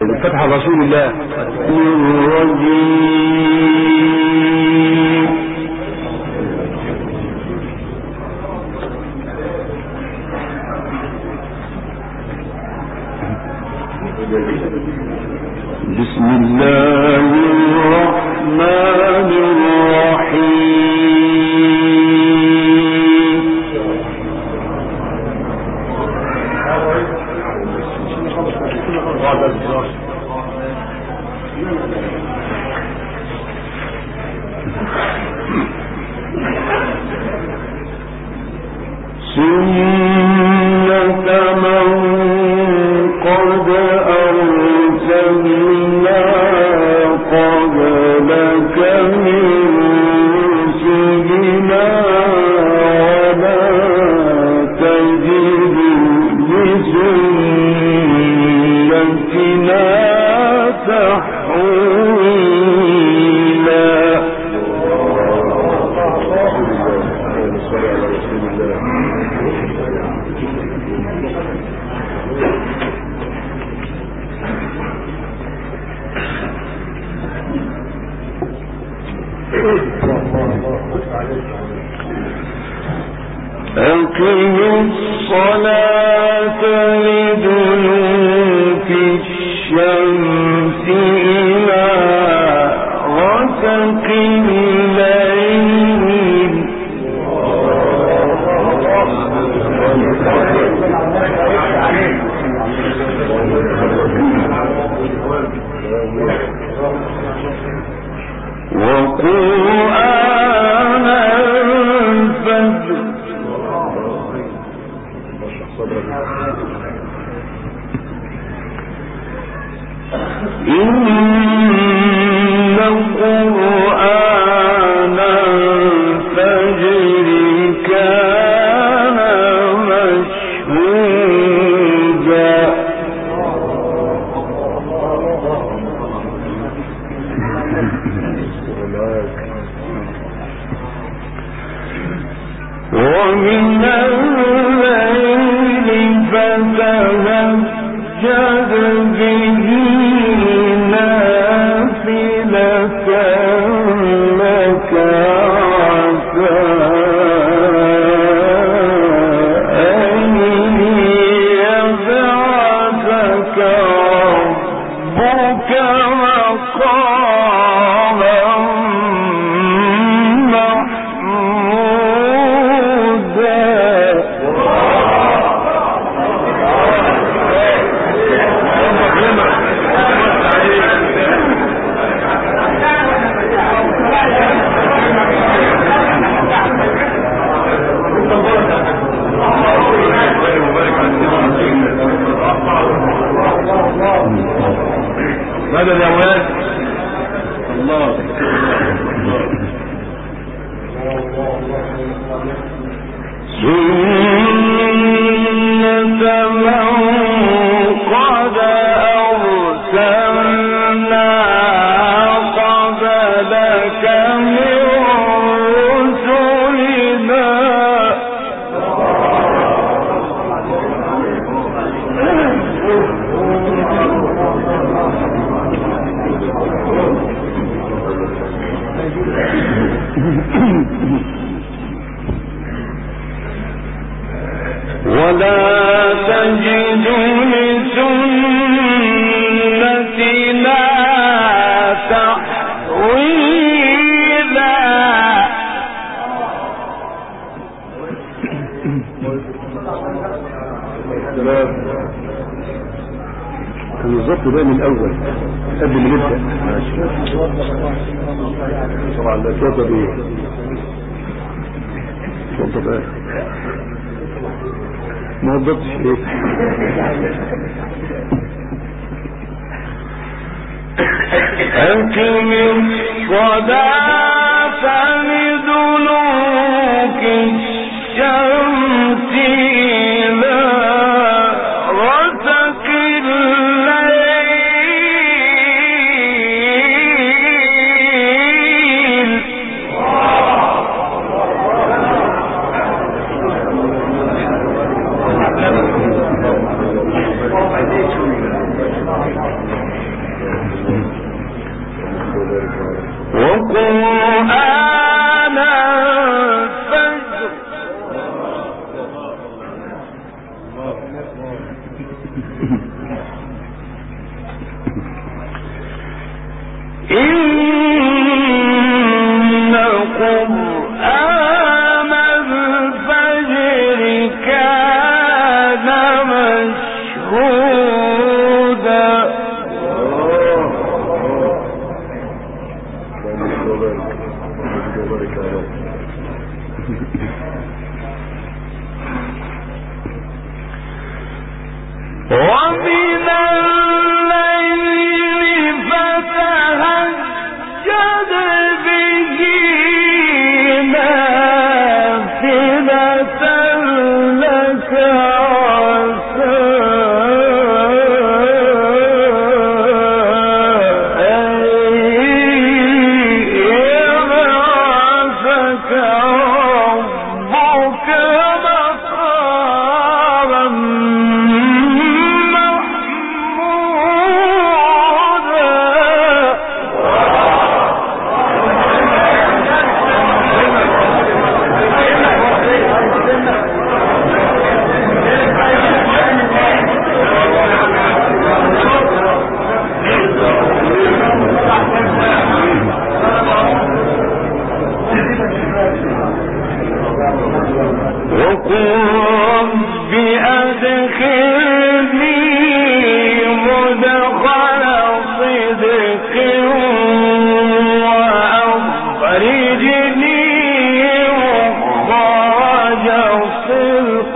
فتح رسول الله بسم الله الرحمن الرحيم سنة من قد أرسلنا قبلك من رسلنا ولا تجد لسنتنا تحويلا. أقم الصلاة لدلوك الشمس إلى غسق الليل وقرآن الفجر إن قرآن الفجر كان مشهودا. ومن الليل فتهجد به نافلة لك عسى أن يبعثك ربك مقاما ماذا يا ولاد الله سنة من قد أرسلنا قبلك من رسلنا ولا تجد لسنتنا تحويلا. كان الظبط ده من الأول قبل ما نبدأ. ماشي طبعا لا توضب ايه توضب ايه ما وضبتش ايه أقم الصلاة لدلوك الشمس إلى غسق الليل ومن الليل فتهجد به نافلة لك عسى أن يبعثك ربك مقاما وقل رب أدخلني مدخل صدق وأخرجني مخرج صدق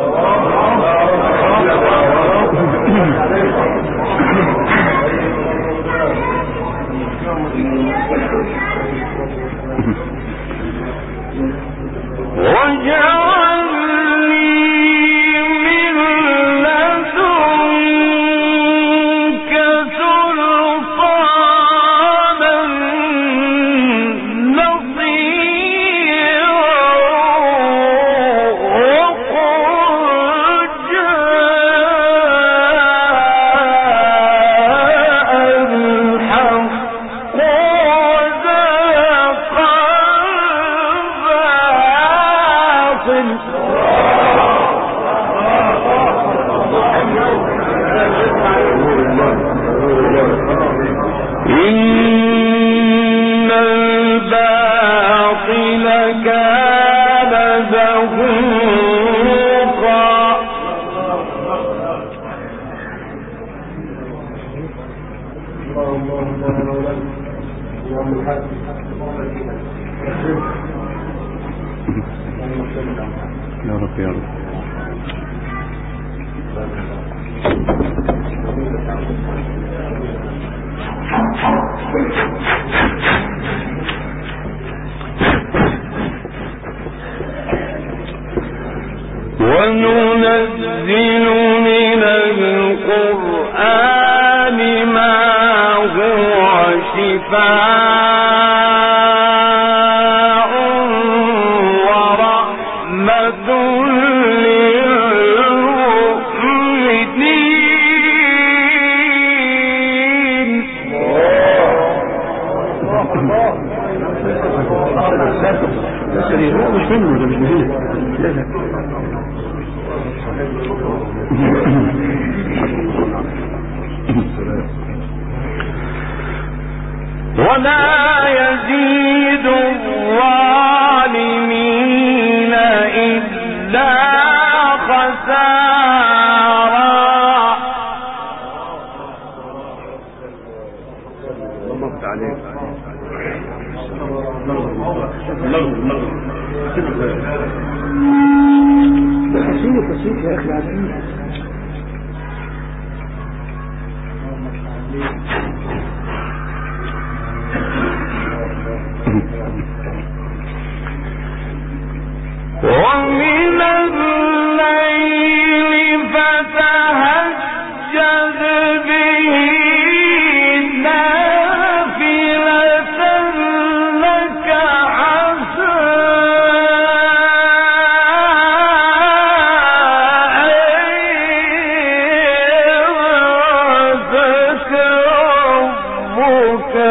إن الباطل كان زهوقا يا رب يا رب. وننزل من القرآن ما هو شفاء ورحمة للمؤمنين. مش منه ده مش مهم. لا لا ولا يزيد الظالمين إلا خسارا. الله عليك. بسيط يا أخي عزيز. ومن الليل فتهجد به نافلة لك عسى أن يبعثك ربك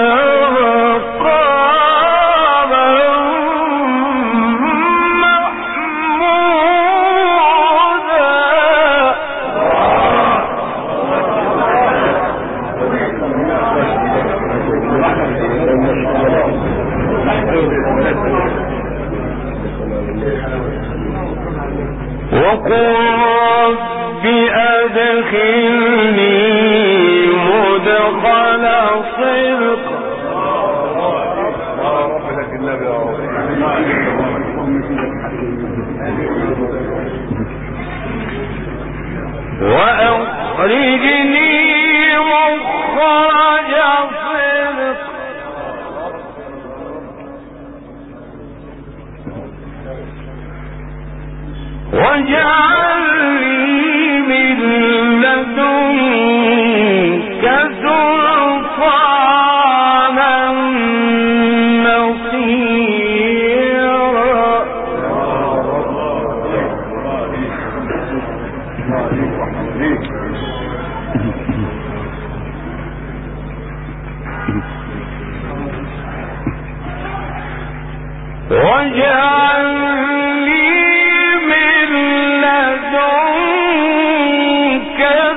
وقل رب أدخلني مدخل صدق وأخرجني مخرج صدق واجعل لي من لدنك سلطانا نصيرا. واجعل لي من لدنك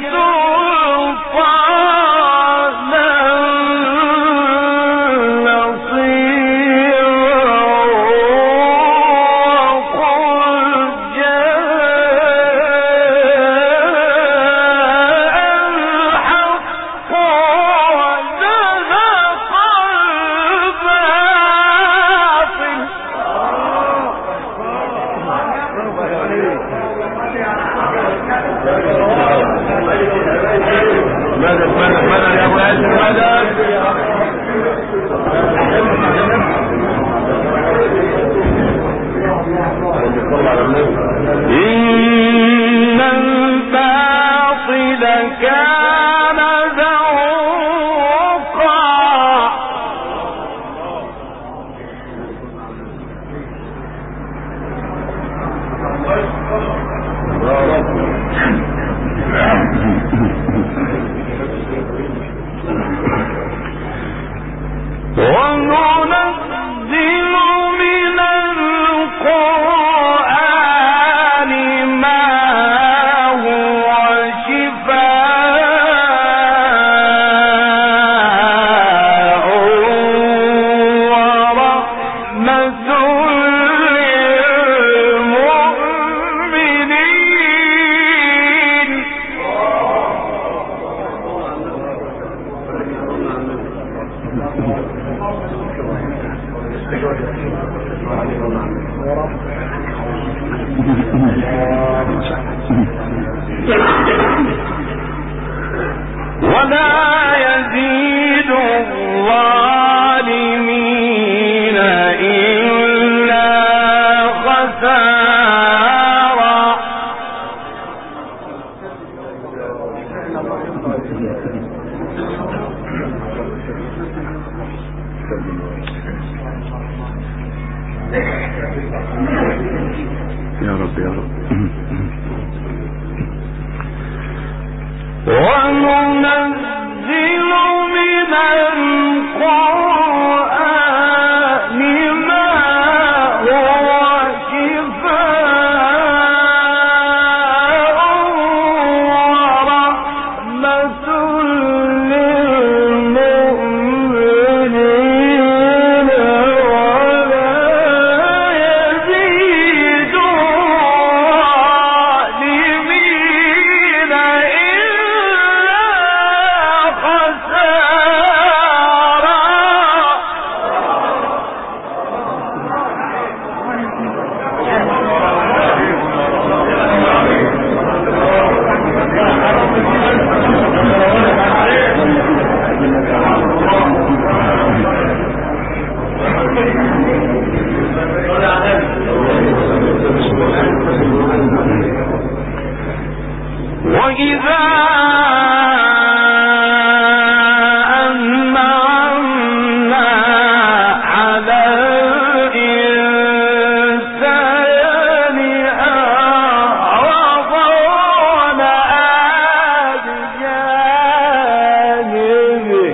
سلطانا نصيرا. وقل جاء الحق وزهق الباطل. مدد يا ابو هاشم مدد. إن الباطل كان زهوقا. وننزل من القرآن ما هو شفاء ورحمة للمؤمنين. ولا يزيد الظالمين إلا خسارا. يا رب يا رب. وننزل من القرآن ما هو شفاء ورحمة للمؤمنين. ولا يزيد الظالمين إلا خسارا. وإذا أنعمنا على الإنسان أعرض ونأى بجانبه.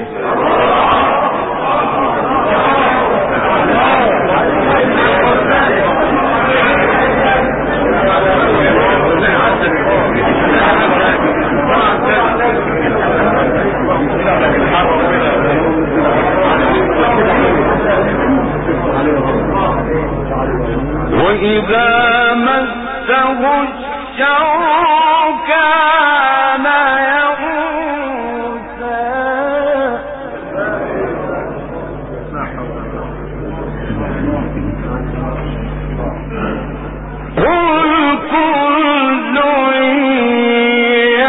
وإذا مسه الشر كان يئوسا. قل كل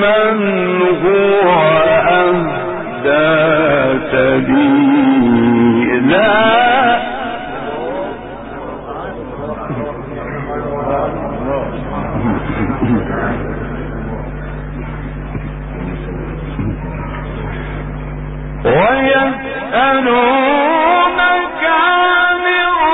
بمن هو أهدى سبيلا ويسألونك عن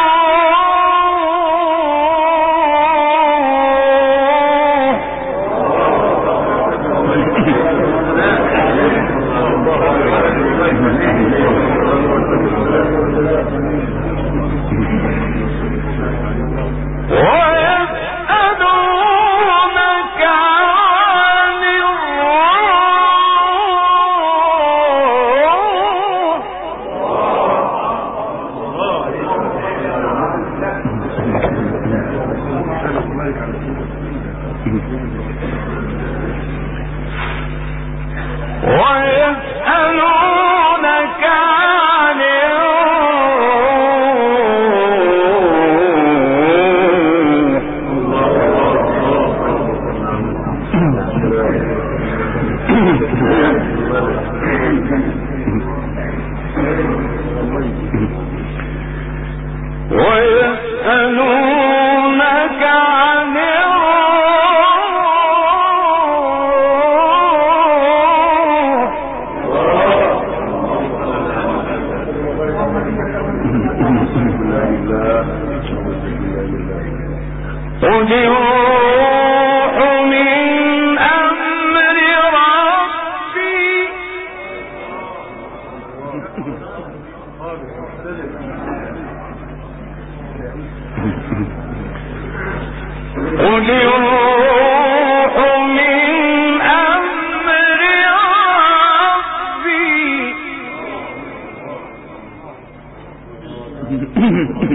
قل الروح من أمر ربي قل الروح من أمر ربي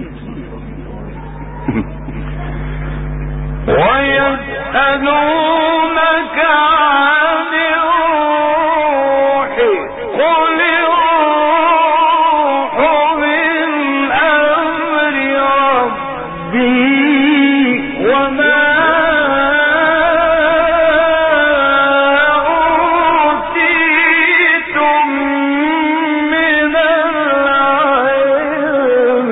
ويسألونك عن الروح قل الروح من أمر ربي وما أوتيتم من العلم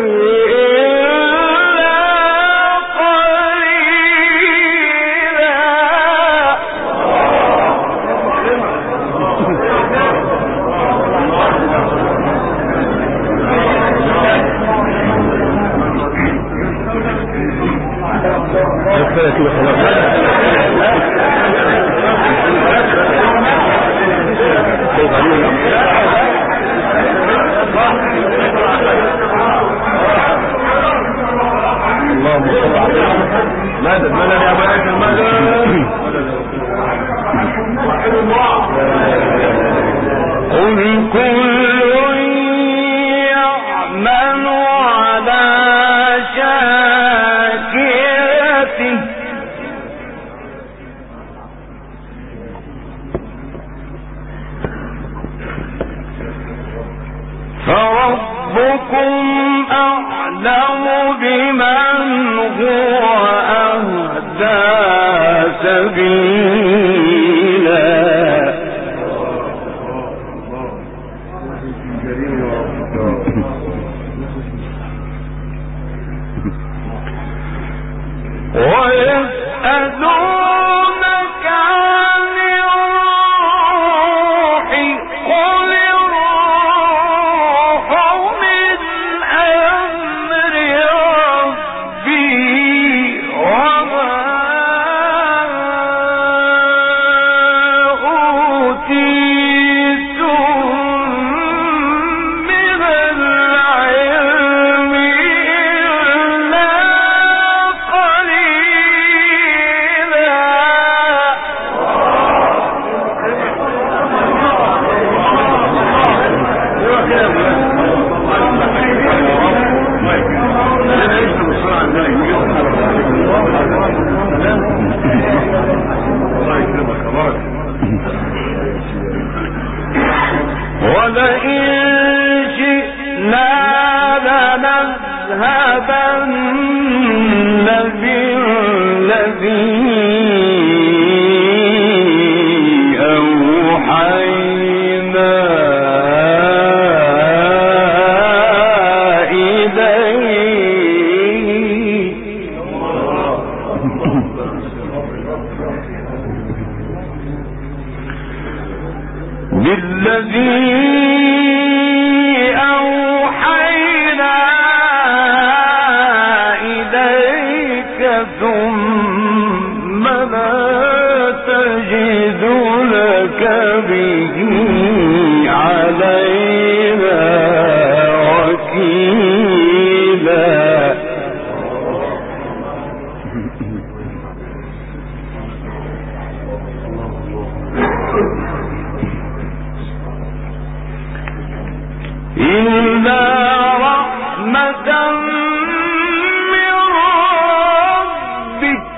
قل كل يعمل على شاكلته فربكم أعلم بمن هو أهدى سبيلا ويسألونك عن الروح قل الروح من أمر ربي وما أوتيتم من العلم إلا ولئن شئنا لنذهبن بالذي بالذي أوحينا إليك ثم لا تجد لك به علينا وكيلا. إلا رحمة من ربك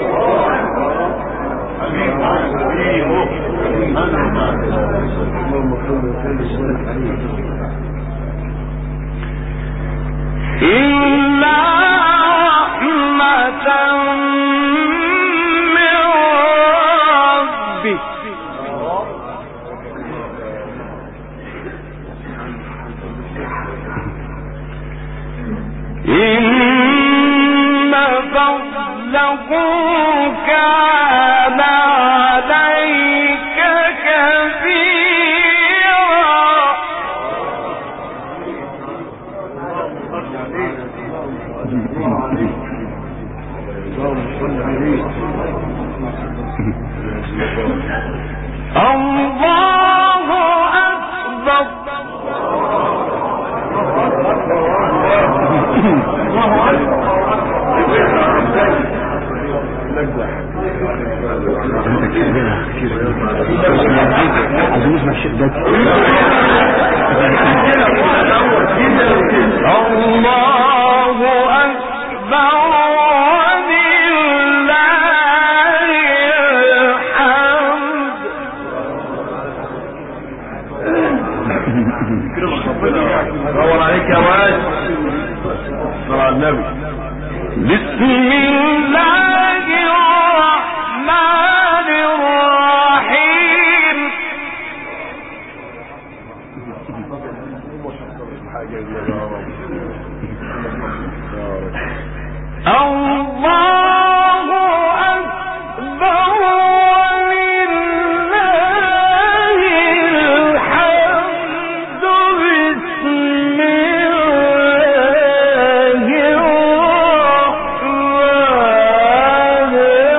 إلا رحمة من ربك إن فضله كان عليك كبيرا. الله أكبر. عايزين نسمع الشيخ ده. الله أكبر ولله الحمد. دور عليك يا واد. صلى على النبي. بسم الله الرحمن الرحيم. الله أكبر ولله الحمد. بسم الله الرحمن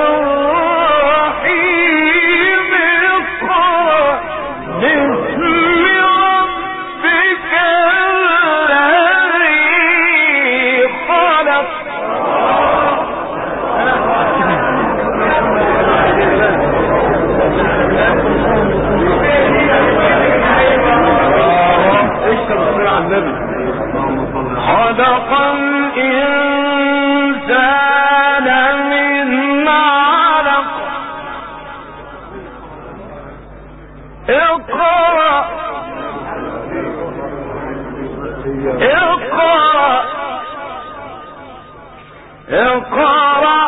الرحيم. اقرأ باسم ربك الذي خلق. خلق الإنسان من علق. اقرأ اقرأ اقرأ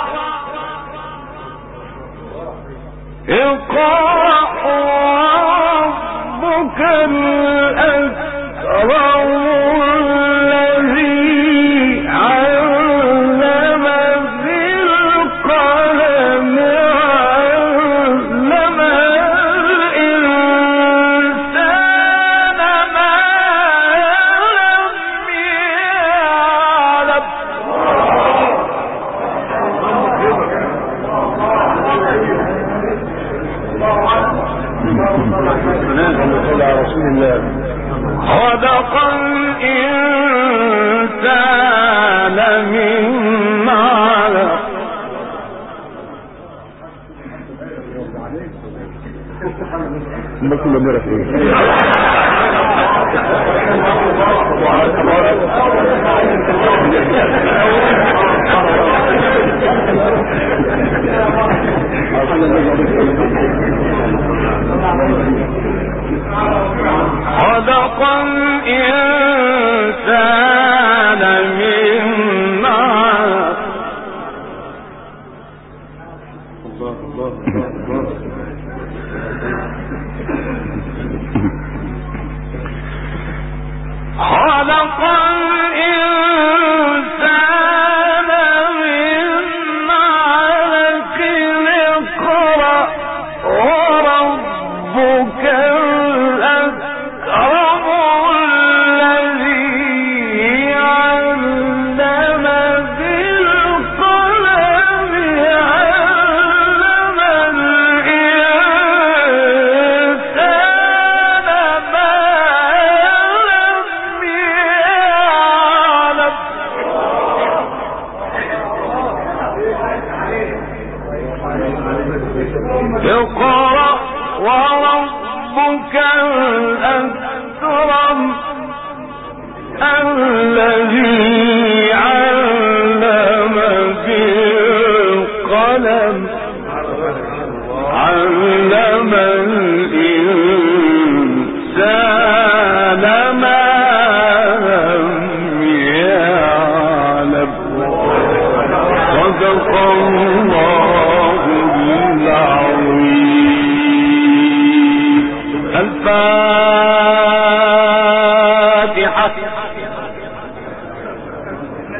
اقرأ ربك الأكرم الذي علم بالقلم علم الإنسان ما لم يعلم. صلى على رسول الله. خلق الإنسان من علق. ما كنا نعرف ايه. خلق الإنسان من علق. خلق الإنسان من علق. اقرأ ربك الأكرم الذي علم بالقلم علم الإنسان ما لم يعلم صدق الله العظيم. الفاتحة.